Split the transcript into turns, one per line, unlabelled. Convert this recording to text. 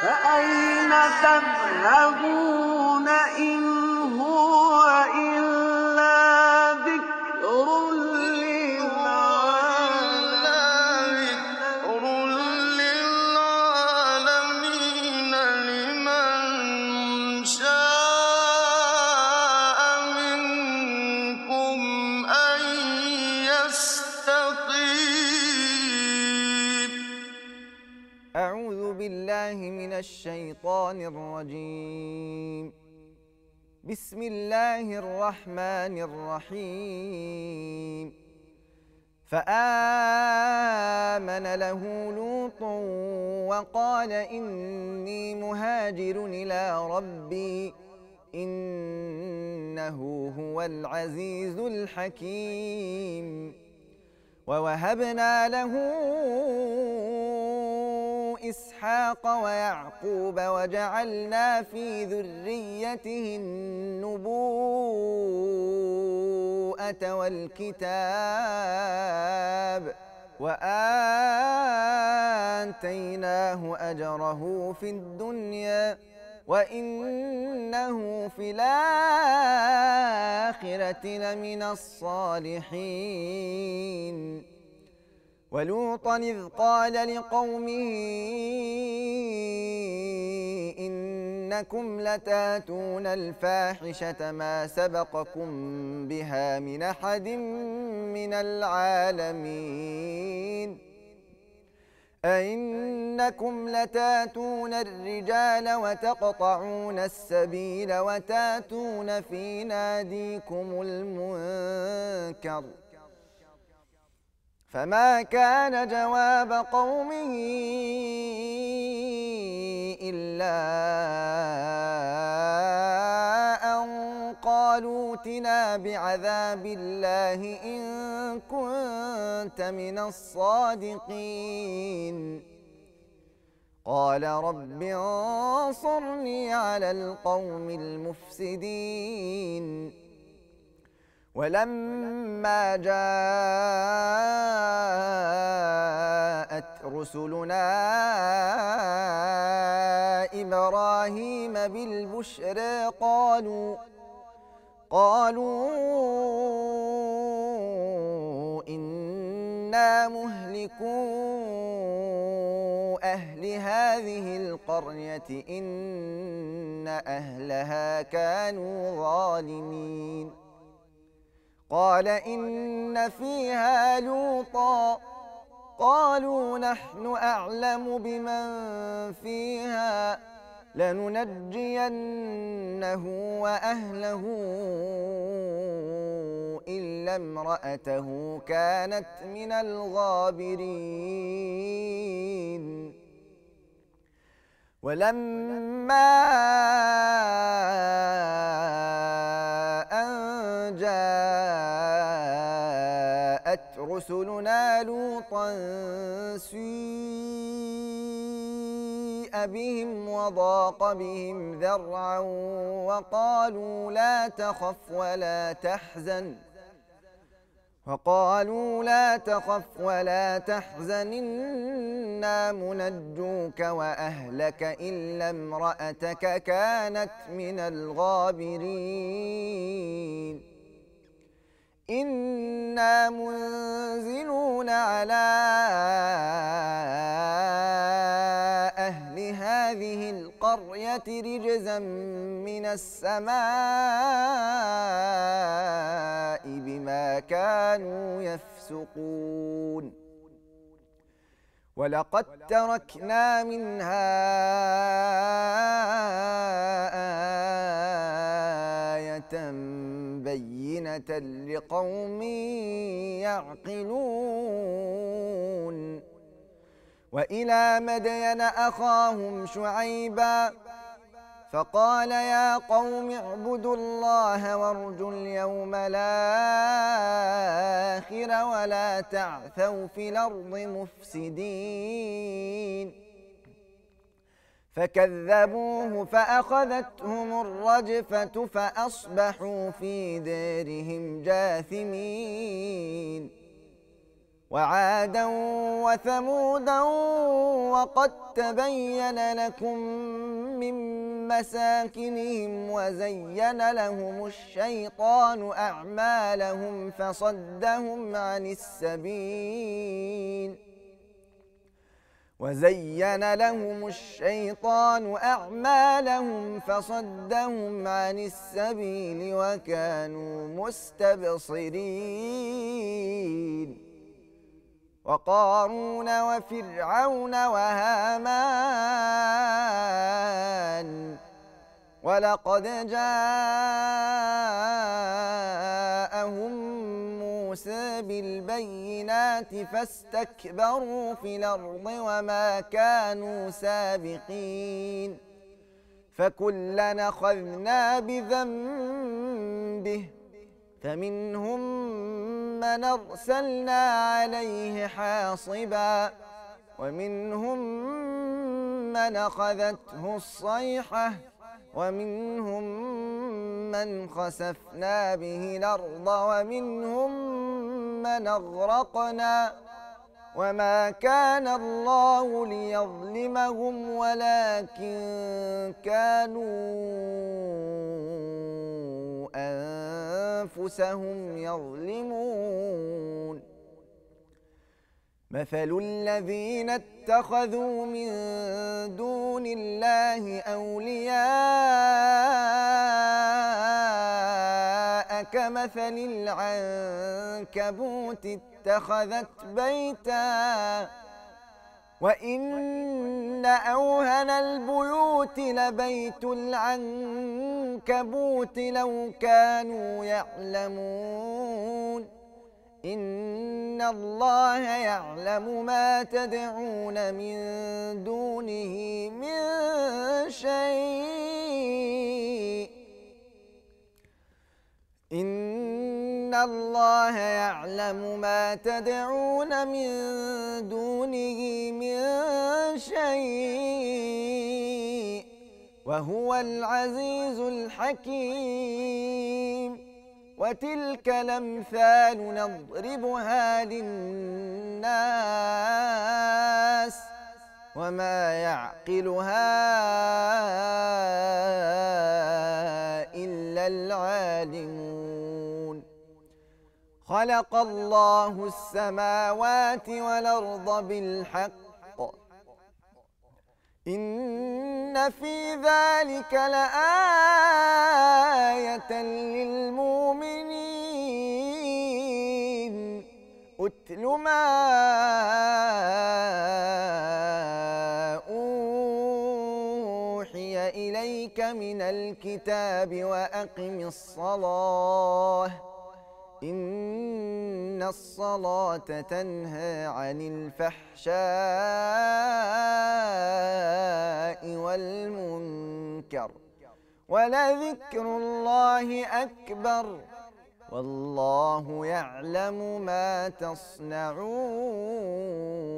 فأين تذهبون إن هو إلا ذكر
للعالمين لمن شاء منكم أن يستقيم.
أعوذ بالله من الشيطان الرجيم. بسم الله الرحمن الرحيم. فآمن له لوط وقال إني مهاجر إلى ربي إنه هو العزيز الحكيم. ووهبنا له إسحاق ويعقوب وجعلنا في ذريته النبوءة والكتاب وآتيناه أجره في الدنيا وإنه في الآخرة لمن الصالحين. ولوطا إذ قال لقومه إنكم لتاتون الفاحشة ما سبقكم بها من أحد من العالمين أئنكم لتاتون الرجال وتقطعون السبيل وتاتون في ناديكم المنكر. فما كان جواب قومه إلا أن قالوا ائتنا بعذاب الله إن كنت من الصادقين. قال رب انصرني على القوم المفسدين. ولما جاءت رسلنا إبراهيم بالبشرى قالوا إنا مهلكو أهل هذه القرية إن أهلها كانوا ظالمين. قال إن فيها لوطا قالوا نحن أعلم بمن فيها لننجينه وأهله إلا امرأته كانت من الغابرين. ولما أن جاءت رسلنا لوطا سيء بهم وضاق بهم ذرعا وقالوا لا تخف ولا تحزن إنا منجوك وأهلك إلا امرأتك كانت من الغابرين. إنا منزلون على أهل هذه القرية رجزا من السماء بما كانوا يفسقون. ولقد تركنا منها آية بينة لقوم يعقلون. وإلى مدين أخاهم شعيبا فقال يا قوم اعبدوا الله وارجوا اليوم الآخر ولا تعثوا في الأرض مفسدين. فكذبوه فأخذتهم الرجفة فأصبحوا في دارهم جاثمين. وعادا وثمودا وقد تبين لكم من مساكنهم وزين لهم الشيطان أعمالهم فصدهم عن السبيل وكانوا مستبصرين وقارون وفرعون وهامان ولقد جاءهم موسى بالبينات فاستكبروا في الأرض وما كانوا سابقين فكلا أخذنا بذنبه فمنهم من أرسلنا عليه حاصبا ومنهم من أخذته الصيحة ومنهم من خسفنا به الأرض ومنهم من أغرقنا وما كان الله ليظلمهم ولكن كانوا أنفسهم يظلمون مثل الذين اتخذوا من دون الله أولياء كمثل العنكبوت اتخذت بيتا وإن أوهن البيوت لبيت العنكبوت لو كانوا يعلمون إن الله يعلم ما تدعون من دونه من شيء إن الله يعلم ما تدعون من دونه من شيء وهو العزيز الحكيم وتلك الأمثال نضربها للناس وما يعقلها إلا العالمون خلق الله السماوات والأرض بالحق إن في ذلك لآية للمؤمنين أتل ما أوحي إليك من الكتاب وأقم الصلاة إن الصلاة تنهى عن الفحشاء والمنكر ولذكر الله أكبر والله يعلم ما تصنعون